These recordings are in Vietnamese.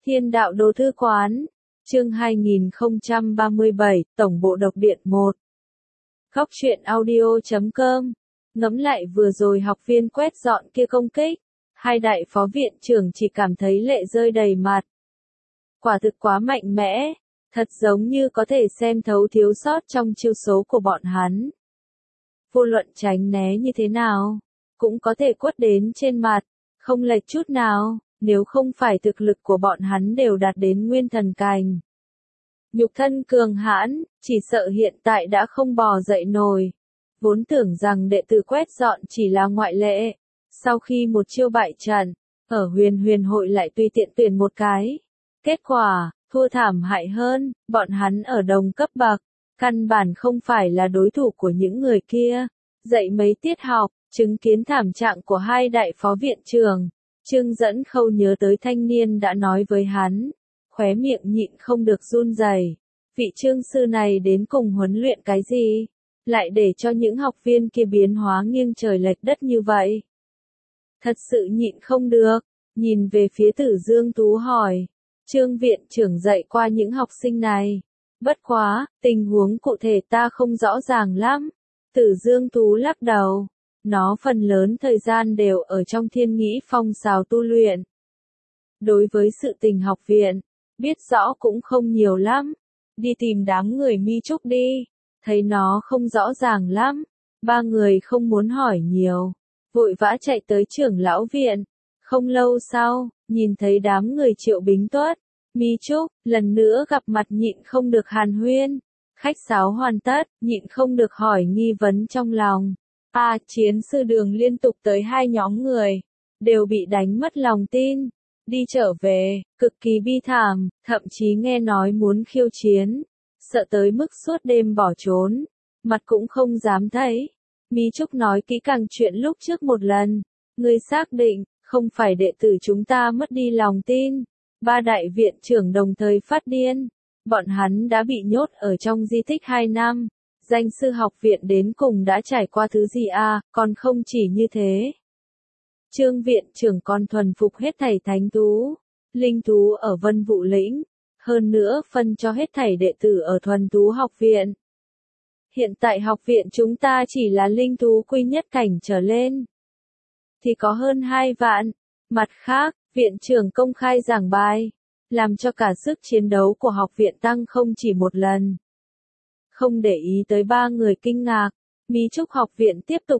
Thiên đạo đô thư quán, chương 2037, Tổng bộ độc điện 1. Góc truyện audio.com. Ngẫm lại vừa rồi học viên quét dọn kia công kích, hai đại phó viện trưởng chỉ cảm thấy lệ rơi đầy mặt. Quả thực quá mạnh mẽ, thật giống như có thể xem thấu thiếu sót trong chiêu số của bọn hắn. Vô luận tránh né như thế nào, cũng có thể quất đến trên mặt, không lệch chút nào. Nếu không phải thực lực của bọn hắn đều đạt đến nguyên thần cảnh. Nhục thân cường hãn, chỉ sợ hiện tại đã không bò dậy nổi. Vốn tưởng rằng đệ tử quét dọn chỉ là ngoại lệ. Sau khi một chiêu bại trận, ở huyền hội lại tùy tiện tuyển một cái. Kết quả, thua thảm hại hơn, bọn hắn ở đồng cấp bậc. Căn bản không phải là đối thủ của những người kia. Dạy mấy tiết học, chứng kiến thảm trạng của hai đại phó viện trưởng. Trương Dẫn Khâu nhớ tới thanh niên đã nói với hắn, khóe miệng nhịn không được run rẩy. Vị trương sư này đến cùng huấn luyện cái gì? Lại để cho những học viên kia biến hóa nghiêng trời lệch đất như vậy. Thật sự nhịn không được, nhìn về phía Tử Dương Tú hỏi. Trương viện trưởng dạy qua những học sinh này. Bất quá, tình huống cụ thể ta không rõ ràng lắm. Tử Dương Tú lắc đầu. Nó phần lớn thời gian đều ở trong Thiên Nghĩ Phong xào tu luyện. Đối với sự tình học viện, biết rõ cũng không nhiều lắm. Đi tìm đám người Mi Trúc đi. Thấy nó không rõ ràng lắm. Ba người không muốn hỏi nhiều. Vội vã chạy tới trưởng lão viện. Không lâu sau, nhìn thấy đám người Triệu Bính Tuất, Mi Trúc, lần nữa gặp mặt nhịn không được hàn huyên. Khách sáo hoàn tất, nhịn không được hỏi nghi vấn trong lòng. Chiến sư đường liên tục tới hai nhóm người, đều bị đánh mất lòng tin, đi trở về, cực kỳ bi thảm, thậm chí nghe nói muốn khiêu chiến, sợ tới mức suốt đêm bỏ trốn, mặt cũng không dám thấy. Mi Trúc nói kỹ càng chuyện lúc trước một lần, ngươi xác định, không phải đệ tử chúng ta mất đi lòng tin, ba đại viện trưởng đồng thời phát điên, bọn hắn đã bị nhốt ở trong di tích 2 năm. Danh sư học viện đến cùng đã trải qua thứ gì còn không chỉ như thế. Trương viện trưởng còn thuần phục hết thảy thánh thú, linh thú ở Vân Vũ lĩnh, hơn nữa phân cho hết thảy đệ tử ở thuần thú học viện. Hiện tại học viện chúng ta chỉ là linh thú quy nhất cảnh trở lên, thì có hơn 2 vạn. Mặt khác, viện trưởng công khai giảng bài, làm cho cả sức chiến đấu của học viện tăng không chỉ một lần. Không để ý tới ba người kinh ngạc, Mi Trúc học viện tiếp tục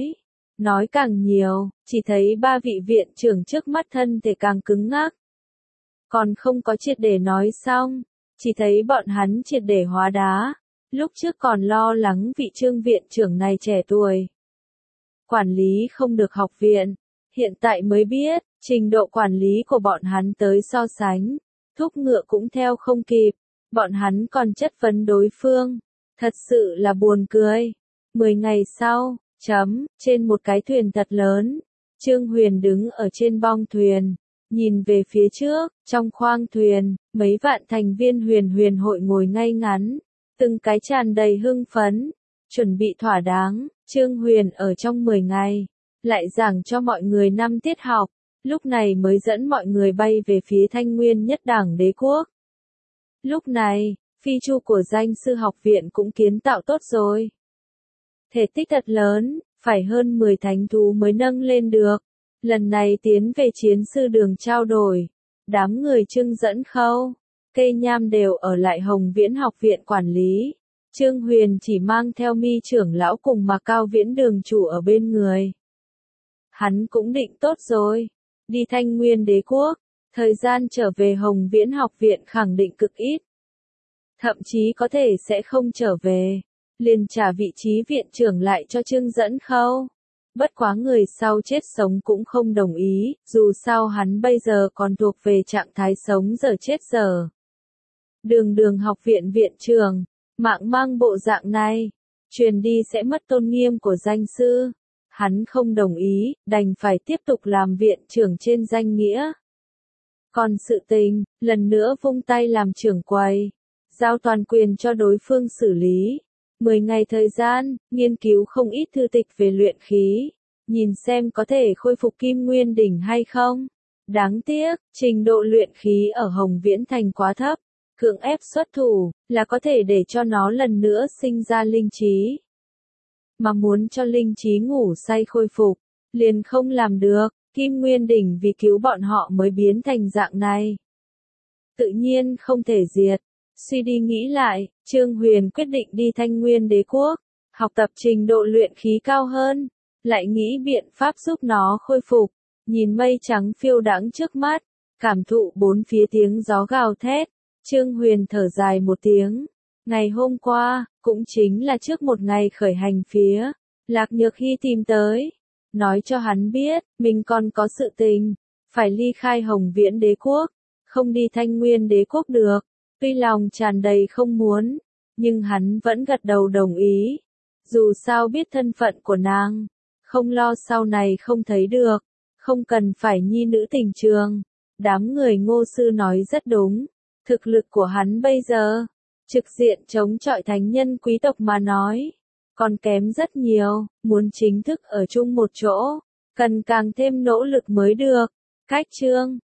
nói càng nhiều, chỉ thấy ba vị viện trưởng trước mắt thân thể càng cứng ngắc. Còn không có triệt để nói xong, chỉ thấy bọn hắn triệt để hóa đá, lúc trước còn lo lắng vị Trương viện trưởng này trẻ tuổi. Quản lý không được học viện, hiện tại mới biết, trình độ quản lý của bọn hắn tới so sánh, thúc ngựa cũng theo không kịp. Bọn hắn còn chất vấn đối phương. Thật sự là buồn cười. 10 ngày sau, trên một cái thuyền thật lớn. Trương Huyền đứng ở trên bong thuyền. Nhìn về phía trước, trong khoang thuyền, mấy vạn thành viên huyền hội ngồi ngay ngắn. Từng cái tràn đầy hưng phấn. Chuẩn bị thỏa đáng, Trương Huyền ở trong 10 ngày. Lại giảng cho mọi người 5 tiết học. Lúc này mới dẫn mọi người bay về phía Thanh Nguyên Nhất Đảng Đế Quốc. Lúc này, phi chu của danh sư học viện cũng kiến tạo tốt rồi. Thể tích thật lớn, phải hơn 10 thánh thú mới nâng lên được. Lần này tiến về chiến sư đường trao đổi. Đám người Trương Dẫn Khâu, Cây Nham đều ở lại Hồng Viễn học viện quản lý. Trương Huyền chỉ mang theo Mi trưởng lão cùng mà Cao Viễn đường chủ ở bên người. Hắn cũng định tốt rồi. Đi Thanh Nguyên Đế Quốc. Thời gian trở về Hồng Viễn học viện khẳng định cực ít. Thậm chí có thể sẽ không trở về. Liền trả vị trí viện trưởng lại cho Trương Dẫn Khâu. Bất quá người sau chết sống cũng không đồng ý, dù sao hắn bây giờ còn thuộc về trạng thái sống giờ chết giờ. Đường học viện viện trưởng, mạng mang bộ dạng này, truyền đi sẽ mất tôn nghiêm của danh sư. Hắn không đồng ý, đành phải tiếp tục làm viện trưởng trên danh nghĩa. Còn sự tình, lần nữa vung tay làm trưởng quầy. Giao toàn quyền cho đối phương xử lý. 10 ngày thời gian, nghiên cứu không ít thư tịch về luyện khí. Nhìn xem có thể khôi phục Kim Nguyên Đỉnh hay không. Đáng tiếc, trình độ luyện khí ở Hồng Viễn Thành quá thấp, cưỡng ép xuất thủ, là có thể để cho nó lần nữa sinh ra linh trí. Mà muốn cho linh trí ngủ say khôi phục, liền không làm được, Kim Nguyên Đỉnh vì cứu bọn họ mới biến thành dạng này. Tự nhiên không thể diệt. Suy đi nghĩ lại, Trương Huyền quyết định đi Thanh Nguyên Đế Quốc, học tập trình độ luyện khí cao hơn, lại nghĩ biện pháp giúp nó khôi phục. Nhìn mây trắng phiêu đãng trước mắt, cảm thụ bốn phía tiếng gió gào thét, Trương Huyền thở dài một tiếng. Ngày hôm qua, cũng chính là trước một ngày khởi hành phía, Lạc Nhược Hy tìm tới, nói cho hắn biết, mình còn có sự tình, phải ly khai Hồng Viễn Đế Quốc, không đi Thanh Nguyên Đế Quốc được. Tuy lòng tràn đầy không muốn, nhưng hắn vẫn gật đầu đồng ý. Dù sao biết thân phận của nàng, không lo sau này không thấy được, không cần phải nhi nữ tình trường. Đám người Ngô sư nói rất đúng, thực lực của hắn bây giờ, trực diện chống chọi thánh nhân quý tộc mà nói, còn kém rất nhiều, muốn chính thức ở chung một chỗ, cần càng thêm nỗ lực mới được. Cách chương